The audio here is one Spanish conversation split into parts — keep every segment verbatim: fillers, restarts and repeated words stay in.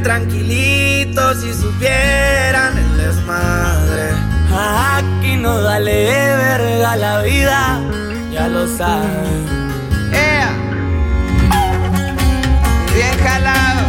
tranquilitos si supieran el desmadre. Aquí no vale verga la vida, ya lo saben. ¡Ea! Bien jalado.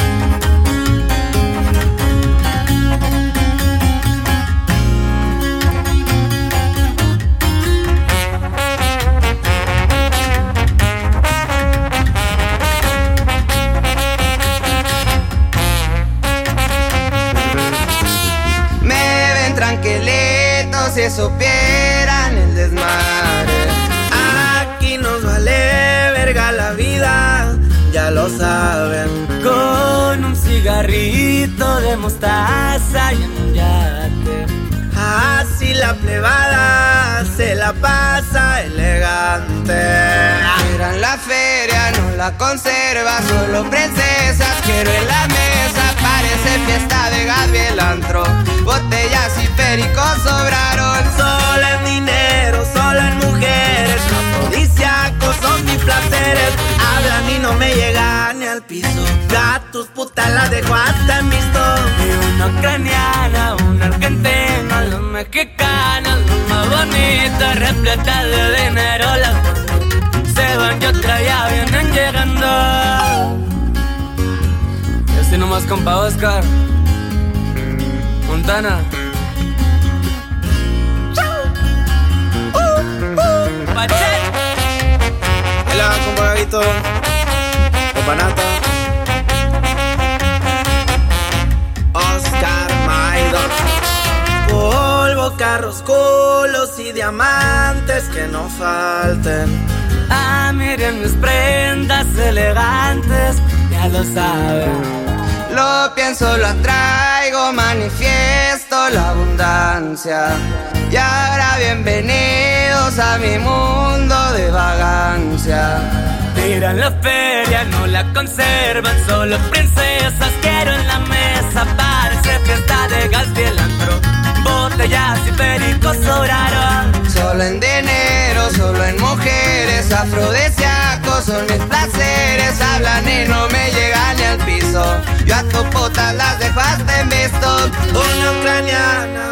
Tranquilitos si supieran el desmadre. Aquí nos vale verga la vida, ya lo saben. Con un cigarrito de mostaza y en un yate. Así la plebada se la pasa elegante. Mira en la feria, no la conserva, solo princesas quiero en la mesa. Parece fiesta de Gabriel Antro, botellas y pericos sobraron. Solo en dinero, solo en mujeres, afrodisíacos son mis placeres. Hablan y no me llegan ni al piso, gatos putas las dejo hasta en visto. Y una ucraniana, una argentina, los mexicanos, los más bonitos, repletas de dinero. Las se van y otra ya vienen llegando. Y así nomás, compa Oscar Montana. Uh, uh. Pache. Hola, compa Gaguito, compa Nata, Oscar Maidon. Polvo, carros, culos y diamantes que no falten. Ah, miren mis prendas elegantes, ya lo saben. Lo pienso, lo atraigo, manifiesto la abundancia. Y ahora bienvenidos a mi mundo de vagancia. Miran la feria, no la conservan, solo princesas quiero en la mesa. Parece fiesta de Gabriel Antro, botellas y pericos sobraron. Solo en dinero, solo en mujeres, afrodisíacos son mis placeres. Hablan y no me llegan ni al piso, yo a tu puta las dejo hasta en visto. Una ucraniana,